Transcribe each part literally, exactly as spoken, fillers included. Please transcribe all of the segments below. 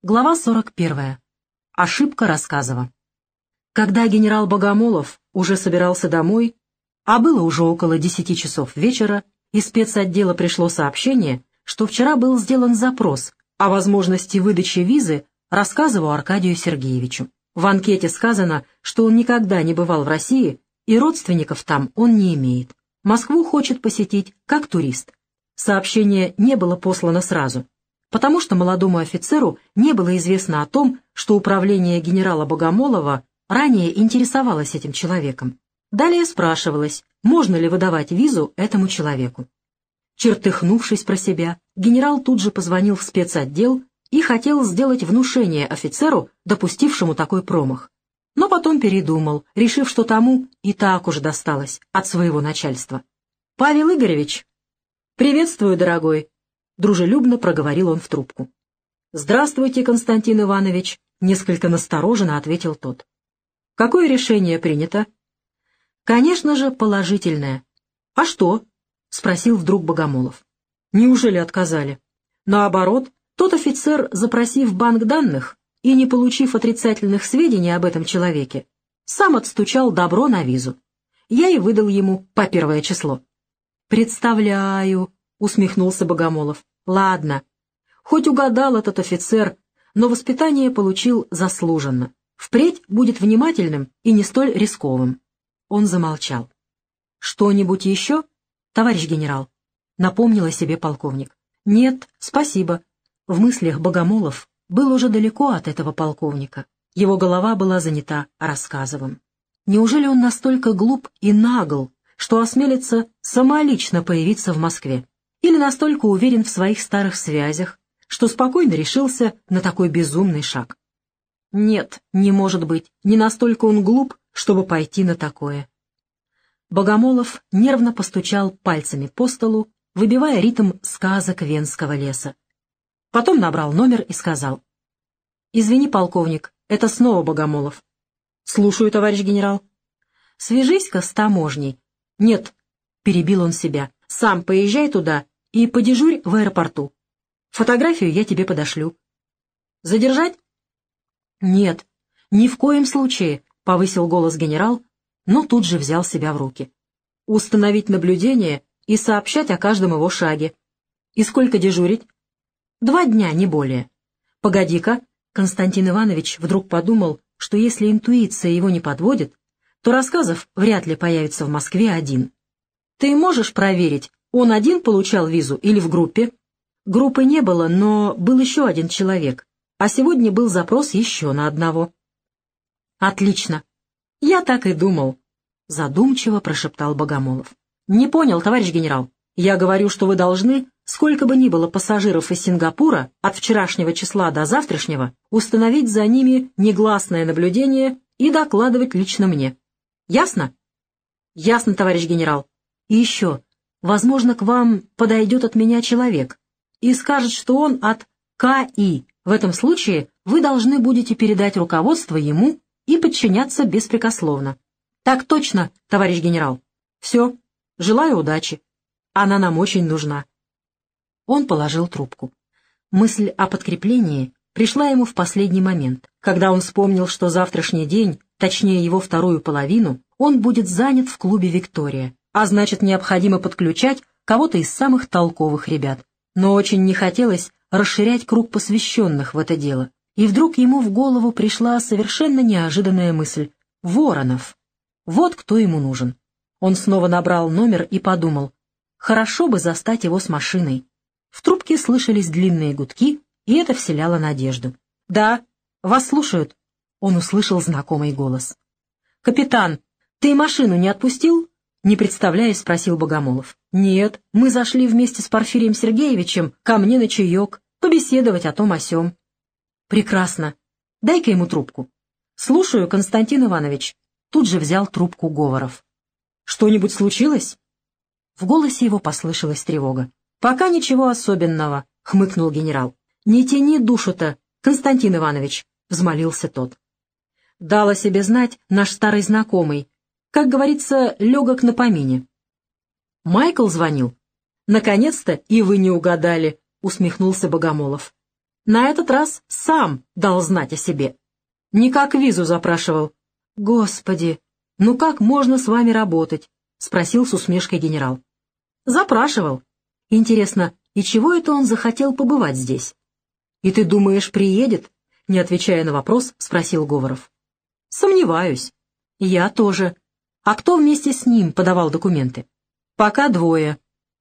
Глава сорок первая. Ошибка Рассказова. Когда генерал Богомолов уже собирался домой, а было уже около десяти часов вечера, из спецотдела пришло сообщение, что вчера был сделан запрос о возможности выдачи визы Рассказову Аркадию Сергеевичу. В анкете сказано, что он никогда не бывал в России и родственников там он не имеет. Москву хочет посетить как турист. Сообщение не было послано сразу, потому что молодому офицеру не было известно о том, что управление генерала Богомолова ранее интересовалось этим человеком. Далее спрашивалось, можно ли выдавать визу этому человеку. Чертыхнувшись про себя, генерал тут же позвонил в спецотдел и хотел сделать внушение офицеру, допустившему такой промах. Но потом передумал, решив, что тому и так уж досталось от своего начальства. «Павел Игоревич!» «Приветствую, дорогой!» — дружелюбно проговорил он в трубку. «Здравствуйте, Константин Иванович», — несколько настороженно ответил тот. «Какое решение принято?» «Конечно же, положительное». «А что?» — спросил вдруг Богомолов. «Неужели отказали?» Наоборот, тот офицер, запросив банк данных и не получив отрицательных сведений об этом человеке, сам отстучал добро на визу. Я и выдал ему по первое число. «Представляю», — усмехнулся Богомолов. «Ладно, хоть угадал этот офицер, но воспитание получил заслуженно. Впредь будет внимательным и не столь рисковым». Он замолчал. «Что-нибудь еще, товарищ генерал?» — напомнил о себе полковник. «Нет, спасибо». В мыслях Богомолов был уже далеко от этого полковника. Его голова была занята Рассказовым. Неужели он настолько глуп и нагл, что осмелится самолично появиться в Москве? Или настолько уверен в своих старых связях, что спокойно решился на такой безумный шаг? Нет, не может быть, не настолько он глуп, чтобы пойти на такое. Богомолов нервно постучал пальцами по столу, выбивая ритм сказок Венского леса. Потом набрал номер и сказал: «Извини, полковник, это снова Богомолов». «Слушаю, товарищ генерал». «Свяжись-ка с таможней». «Нет», — перебил он себя, — «сам поезжай туда и подежурь в аэропорту. Фотографию я тебе подошлю». «Задержать?» «Нет, ни в коем случае», — повысил голос генерал, но тут же взял себя в руки. «Установить наблюдение и сообщать о каждом его шаге. И сколько дежурить?» «Два дня, не более». «Погоди-ка», — Константин Иванович вдруг подумал, что если интуиция его не подводит, то Рассказов вряд ли появится в Москве один. «Ты можешь проверить, он один получал визу или в группе?» «Группы не было, но был еще один человек, а сегодня был запрос еще на одного». «Отлично. Я так и думал», — задумчиво прошептал Богомолов. «Не понял, товарищ генерал. Я говорю, что вы должны, сколько бы ни было пассажиров из Сингапура, от вчерашнего числа до завтрашнего, установить за ними негласное наблюдение и докладывать лично мне. Ясно?» «Ясно, товарищ генерал. И еще, возможно, к вам подойдет от меня человек и скажет, что он от КАИ. В этом случае вы должны будете передать руководство ему и подчиняться беспрекословно». «Так точно, товарищ генерал. Все. Желаю удачи. Она нам очень нужна». Он положил трубку. Мысль о подкреплении пришла ему в последний момент, когда он вспомнил, что завтрашний день, точнее его вторую половину, он будет занят в клубе «Виктория», а значит, необходимо подключать кого-то из самых толковых ребят. Но очень не хотелось расширять круг посвященных в это дело. И вдруг ему в голову пришла совершенно неожиданная мысль. Воронов. Вот кто ему нужен. Он снова набрал номер и подумал, хорошо бы застать его с машиной. В трубке слышались длинные гудки, и это вселяло надежду. «Да, вас слушают», — он услышал знакомый голос. «Капитан, ты машину не отпустил?» — не представляясь, спросил Богомолов. «Нет, мы зашли вместе с Порфирием Сергеевичем ко мне на чаек, побеседовать о том о сём». «Прекрасно. Дай-ка ему трубку». «Слушаю, Константин Иванович». Тут же взял трубку Говоров. «Что-нибудь случилось?» В голосе его послышалась тревога. «Пока ничего особенного», — хмыкнул генерал. «Не тяни душу-то, Константин Иванович», — взмолился тот. Дал о себе знать наш старый знакомый, как говорится, легок на помине. «Майкл звонил?» «Наконец-то и вы не угадали», — усмехнулся Богомолов. На этот раз сам дал знать о себе. Не как визу запрашивал. «Господи, ну как можно с вами работать?» — спросил с усмешкой генерал. «Запрашивал. Интересно, и чего это он захотел побывать здесь?» «И ты думаешь, приедет?» — не отвечая на вопрос, спросил Говоров. «Сомневаюсь». «Я тоже. А кто вместе с ним подавал документы?» «Пока двое».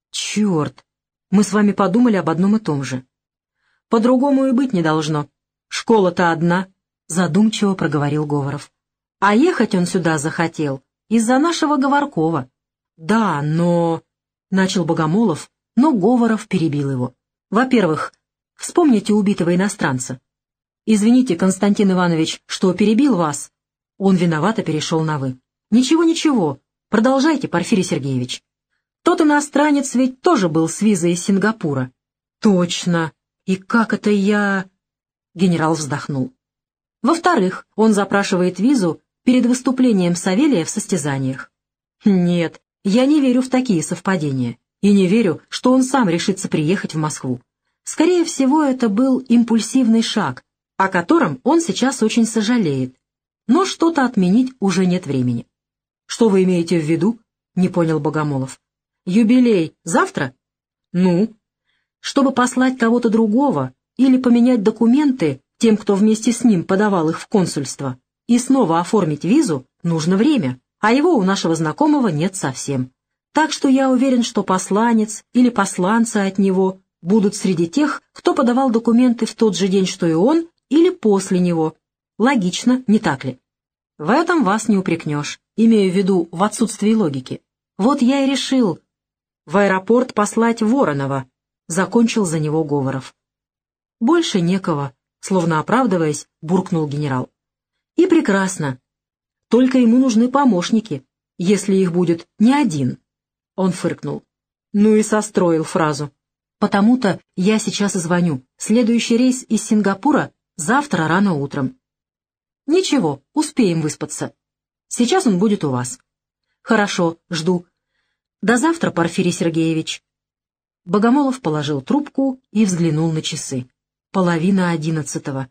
«Черт! Мы с вами подумали об одном и том же». «По-другому и быть не должно. Школа-то одна», — задумчиво проговорил Говоров. «А ехать он сюда захотел из-за нашего Говоркова». «Да, но...» — начал Богомолов, но Говоров перебил его. «Во-первых, вспомните убитого иностранца. Извините, Константин Иванович, что перебил вас». Он виновато перешел на «вы». «Ничего-ничего, продолжайте, Порфирий Сергеевич. Тот иностранец ведь тоже был с визой из Сингапура». «Точно. И как это я...» Генерал вздохнул. «Во-вторых, он запрашивает визу перед выступлением Савелия в состязаниях. Нет, я не верю в такие совпадения, и не верю, что он сам решится приехать в Москву. Скорее всего, это был импульсивный шаг, о котором он сейчас очень сожалеет, но что-то отменить уже нет времени». «Что вы имеете в виду?» — не понял Богомолов. «Юбилей завтра?» «Ну?» «Чтобы послать кого-то другого или поменять документы тем, кто вместе с ним подавал их в консульство, и снова оформить визу, нужно время, а его у нашего знакомого нет совсем. Так что я уверен, что посланец или посланцы от него будут среди тех, кто подавал документы в тот же день, что и он, или после него. Логично, не так ли? В этом вас не упрекнешь, имею в виду в отсутствии логики. Вот я и решил в аэропорт послать Воронова», — закончил за него Говоров. «Больше некого», — словно оправдываясь, буркнул генерал. «И прекрасно. Только ему нужны помощники, если их будет не один». Он фыркнул. Ну и состроил фразу. «Потому-то я сейчас и звоню. Следующий рейс из Сингапура завтра рано утром». «Ничего, успеем выспаться. Сейчас он будет у вас». «Хорошо, жду. До завтра, Порфирий Сергеевич». Богомолов положил трубку и взглянул на часы. Половина одиннадцатого.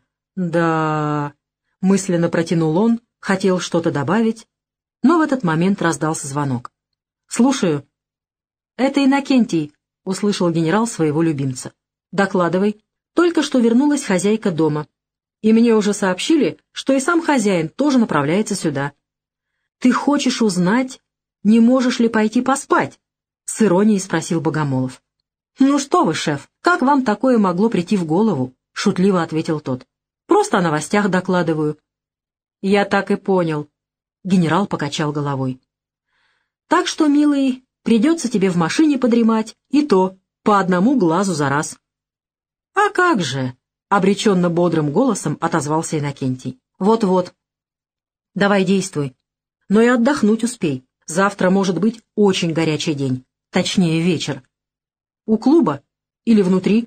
«Да...» — мысленно протянул он, хотел что-то добавить, но в этот момент раздался звонок. «Слушаю». «Это Иннокентий», — услышал генерал своего любимца. «Докладывай. Только что вернулась хозяйка дома. И мне уже сообщили, что и сам хозяин тоже направляется сюда». «Ты хочешь узнать, не можешь ли пойти поспать?» — с иронией спросил Богомолов. «Ну что вы, шеф, как вам такое могло прийти в голову?» — шутливо ответил тот. «Просто о новостях докладываю». «Я так и понял», — генерал покачал головой. «Так что, милый, придется тебе в машине подремать, и то по одному глазу за раз». «А как же?» — обреченно бодрым голосом отозвался Иннокентий. «Вот-вот. Давай действуй. Но и отдохнуть успей. Завтра может быть очень горячий день, точнее вечер». «У клуба? Или внутри?»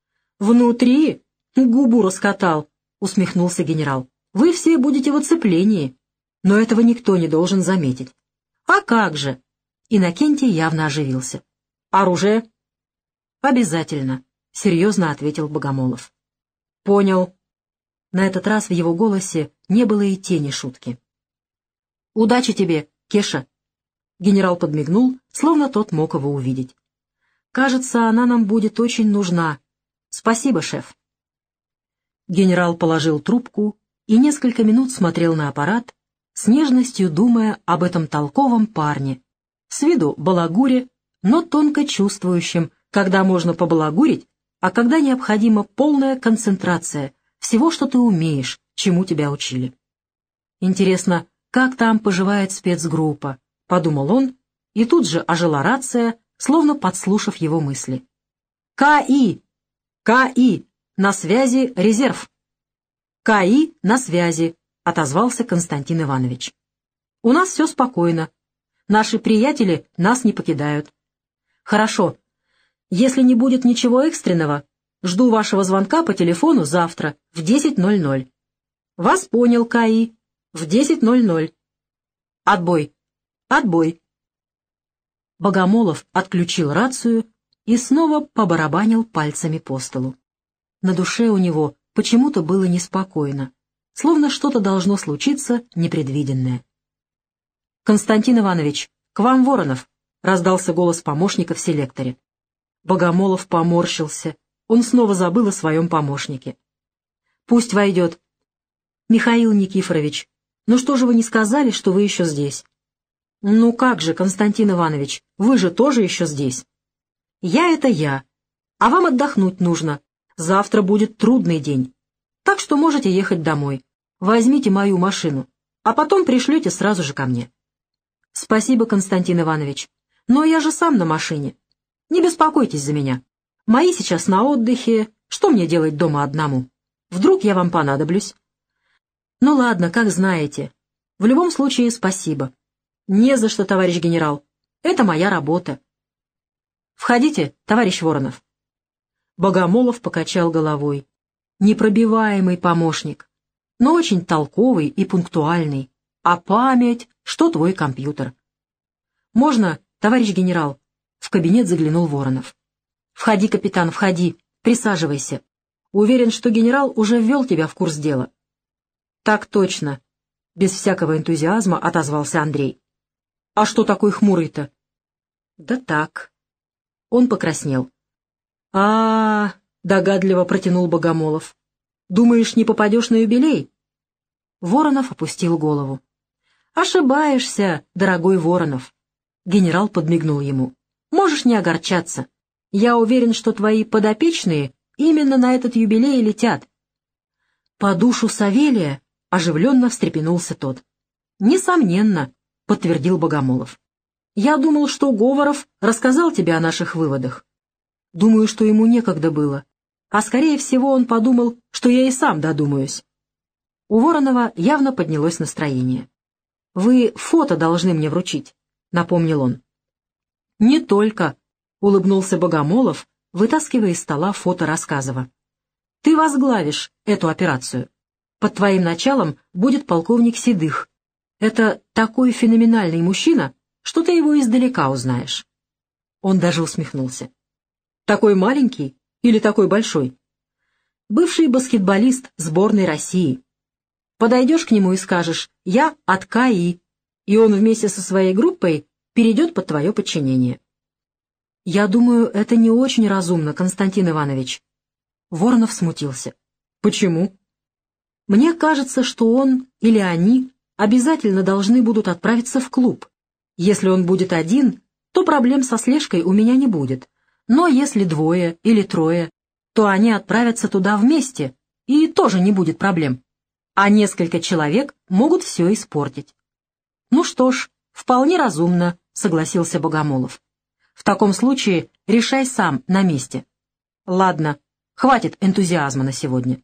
«Внутри?» — губу раскатал, — усмехнулся генерал. «Вы все будете в оцеплении, но этого никто не должен заметить». «А как же?» — Иннокентий явно оживился. «Оружие?» «Обязательно», — серьезно ответил Богомолов. «Понял». На этот раз в его голосе не было и тени шутки. «Удачи тебе, Кеша!» Генерал подмигнул, словно тот мог его увидеть. «Кажется, она нам будет очень нужна. Спасибо, шеф». Генерал положил трубку и несколько минут смотрел на аппарат, с нежностью думая об этом толковом парне, с виду балагуре, но тонко чувствующем, когда можно побалагурить, а когда необходима полная концентрация всего, что ты умеешь, чему тебя учили. «Интересно, как там поживает спецгруппа?» — подумал он, и тут же ожила рация, словно подслушав его мысли. «КАИ! КАИ! На связи резерв!» «КАИ на связи!» — отозвался Константин Иванович. «У нас все спокойно. Наши приятели нас не покидают». «Хорошо. Если не будет ничего экстренного, жду вашего звонка по телефону завтра в десять ноль ноль». «Вас понял, КАИ. В десять ноль ноль». «Отбой! Отбой!» Богомолов отключил рацию и снова побарабанил пальцами по столу. На душе у него почему-то было неспокойно, словно что-то должно случиться непредвиденное. «Константин Иванович, к вам Воронов!» — раздался голос помощника в селекторе. Богомолов поморщился. Он снова забыл о своем помощнике. «Пусть войдет». «Михаил Никифорович, ну что же вы не сказали, что вы еще здесь?» «Ну как же, Константин Иванович, вы же тоже еще здесь». «Я — это я, а вам отдохнуть нужно. Завтра будет трудный день, так что можете ехать домой. Возьмите мою машину, а потом пришлете сразу же ко мне». «Спасибо, Константин Иванович, но я же сам на машине. Не беспокойтесь за меня. Мои сейчас на отдыхе, что мне делать дома одному? Вдруг я вам понадоблюсь?» «Ну ладно, как знаете. В любом случае, спасибо». «Не за что, товарищ генерал. Это моя работа». «Входите, товарищ Воронов». Богомолов покачал головой. Непробиваемый помощник, но очень толковый и пунктуальный. А память, что твой компьютер. «Можно, товарищ генерал?» В кабинет заглянул Воронов. «Входи, капитан, входи. Присаживайся. Уверен, что генерал уже ввел тебя в курс дела». «Так точно», — без всякого энтузиазма отозвался Андрей. «А что такой хмурый-то?» «Да так». Он покраснел. а, -а, -а догадливо протянул Богомолов. «Думаешь, не попадешь на юбилей?» Воронов опустил голову. «Ошибаешься, дорогой Воронов». Генерал подмигнул ему. «Можешь не огорчаться. Я уверен, что твои подопечные именно на этот юбилей летят». «По душу Савелия?» — оживленно встрепенулся тот. «Несомненно», — подтвердил Богомолов. «Я думал, что Говоров рассказал тебе о наших выводах. Думаю, что ему некогда было. А скорее всего он подумал, что я и сам додумаюсь». У Воронова явно поднялось настроение. «Вы фото должны мне вручить», — напомнил он. «Не только», — улыбнулся Богомолов, вытаскивая из стола фото Рассказова. «Ты возглавишь эту операцию. Под твоим началом будет полковник Седых. Это такой феноменальный мужчина, что ты его издалека узнаешь». Он даже усмехнулся. «Такой маленький или такой большой?» «Бывший баскетболист сборной России. Подойдешь к нему и скажешь: «Я от КАИ», и он вместе со своей группой перейдет под твое подчинение». «Я думаю, это не очень разумно, Константин Иванович». Воронов смутился. «Почему?» «Мне кажется, что он или они обязательно должны будут отправиться в клуб. Если он будет один, то проблем со слежкой у меня не будет. Но если двое или трое, то они отправятся туда вместе, и тоже не будет проблем. А несколько человек могут все испортить». «Ну что ж, вполне разумно», — согласился Богомолов. «В таком случае решай сам на месте». «Ладно, хватит энтузиазма на сегодня».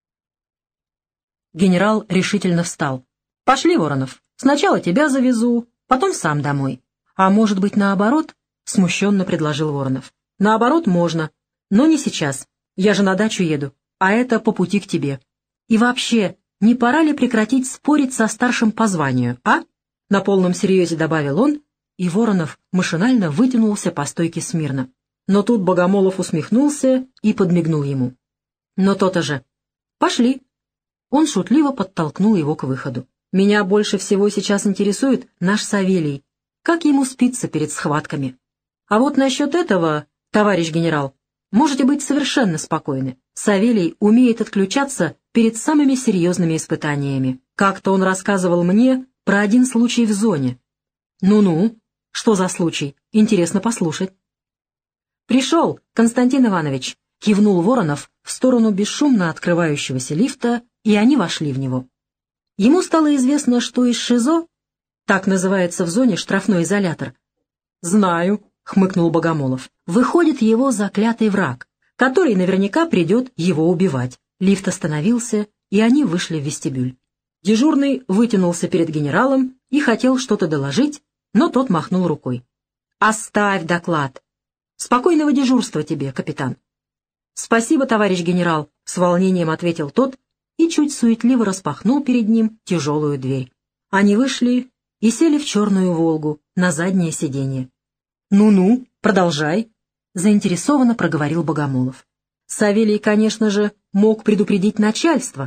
Генерал решительно встал. «Пошли, Воронов, сначала тебя завезу, потом сам домой». «А может быть, наоборот?» — смущенно предложил Воронов. «Наоборот можно, но не сейчас. Я же на дачу еду, а это по пути к тебе. И вообще, не пора ли прекратить спорить со старшим по званию, а?» На полном серьезе добавил он, и Воронов машинально вытянулся по стойке смирно. Но тут Богомолов усмехнулся и подмигнул ему. «Но то-то же. Пошли». Он шутливо подтолкнул его к выходу. «Меня больше всего сейчас интересует наш Савелий. Как ему спится перед схватками? А вот насчет этого, товарищ генерал, можете быть совершенно спокойны. Савелий умеет отключаться перед самыми серьезными испытаниями. Как-то он рассказывал мне про один случай в зоне». «Ну-ну, что за случай? Интересно послушать». «Пришел, Константин Иванович», — кивнул Воронов в сторону бесшумно открывающегося лифта, и они вошли в него. Ему стало известно, что из ШИЗО, так называется в зоне штрафной изолятор. «Знаю», — хмыкнул Богомолов, — «выходит его заклятый враг, который наверняка придет его убивать». Лифт остановился, и они вышли в вестибюль. Дежурный вытянулся перед генералом и хотел что-то доложить, но тот махнул рукой. «Оставь доклад. Спокойного дежурства тебе, капитан». «Спасибо, товарищ генерал», — с волнением ответил тот и чуть суетливо распахнул перед ним тяжелую дверь. Они вышли и сели в черную «Волгу» на заднее сиденье. «Ну-ну, продолжай», — заинтересованно проговорил Богомолов. Савелий, конечно же, мог предупредить начальство.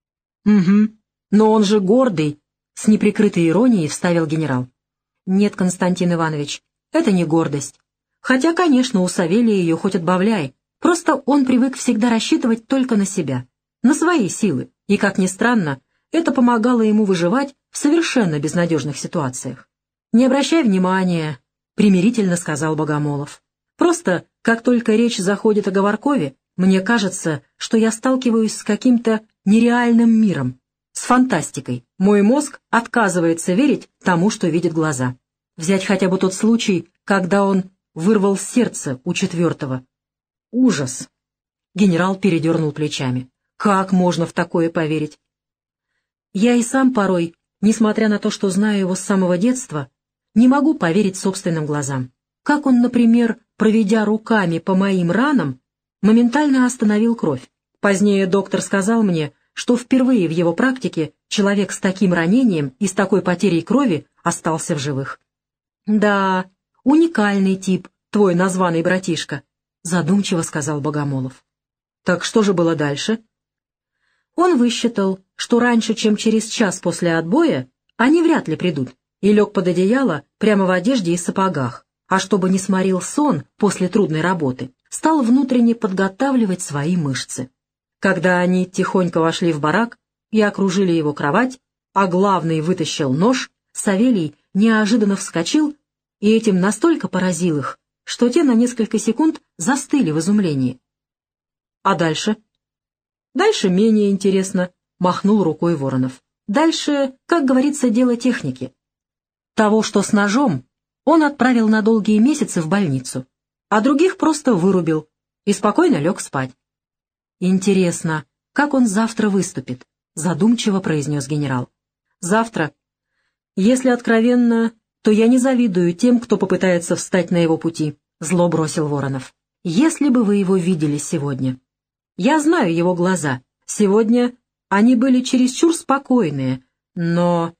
«Угу, но он же гордый», — с неприкрытой иронией вставил генерал. «Нет, Константин Иванович, это не гордость. Хотя, конечно, у Савелия ее хоть отбавляй. Просто он привык всегда рассчитывать только на себя, на свои силы, и, как ни странно, это помогало ему выживать в совершенно безнадежных ситуациях. «Не обращай внимания», — примирительно сказал Богомолов. «Просто, как только речь заходит о Говоркове, мне кажется, что я сталкиваюсь с каким-то нереальным миром, с фантастикой. Мой мозг отказывается верить тому, что видит глаза. Взять хотя бы тот случай, когда он вырвал сердце у четвертого. Ужас!» Генерал передернул плечами. «Как можно в такое поверить?» «Я и сам порой, несмотря на то, что знаю его с самого детства, не могу поверить собственным глазам. Как он, например, проведя руками по моим ранам, моментально остановил кровь. Позднее доктор сказал мне, что впервые в его практике человек с таким ранением и с такой потерей крови остался в живых». «Да, уникальный тип, твой названный братишка», — задумчиво сказал Богомолов. «Так что же было дальше?» Он высчитал, что раньше, чем через час после отбоя, они вряд ли придут, и лег под одеяло прямо в одежде и сапогах, а чтобы не сморил сон после трудной работы, стал внутренне подготавливать свои мышцы. Когда они тихонько вошли в барак и окружили его кровать, а главный вытащил нож, Савелий неожиданно вскочил и этим настолько поразил их, что те на несколько секунд застыли в изумлении. «А дальше?» «Дальше менее интересно», — махнул рукой Воронов. «Дальше, как говорится, дело техники. Того, что с ножом, он отправил на долгие месяцы в больницу, а других просто вырубил и спокойно лег спать». «Интересно, как он завтра выступит?» — задумчиво произнес генерал. «Завтра? Если откровенно, то я не завидую тем, кто попытается встать на его пути», — зло бросил Воронов. «Если бы вы его видели сегодня. Я знаю его глаза. Сегодня они были чересчур спокойные, но...»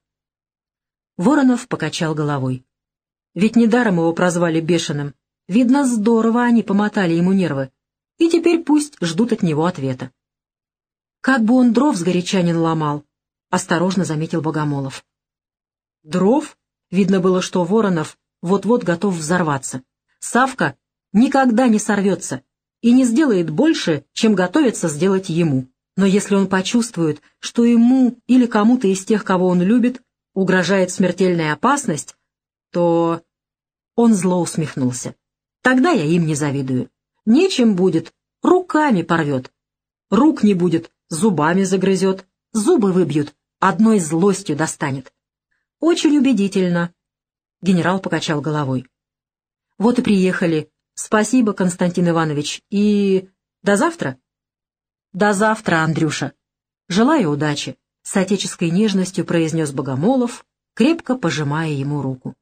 Воронов покачал головой. «Ведь недаром его прозвали бешеным. Видно, здорово они помотали ему нервы. И теперь пусть ждут от него ответа». «Как бы он дров сгоряча не наломал», — осторожно заметил Богомолов. «Дров?» Видно было, что Воронов вот-вот готов взорваться. «Савка никогда не сорвется и не сделает больше, чем готовится сделать ему. Но если он почувствует, что ему или кому-то из тех, кого он любит, угрожает смертельная опасность, то...» Он зло усмехнулся. «Тогда я им не завидую. Нечем будет, руками порвет. Рук не будет, зубами загрызет, зубы выбьют, одной злостью достанет». «Очень убедительно», — генерал покачал головой. «Вот и приехали. Спасибо, Константин Иванович, и... до завтра?» «До завтра, Андрюша. Желаю удачи», — с отеческой нежностью произнес Богомолов, крепко пожимая ему руку.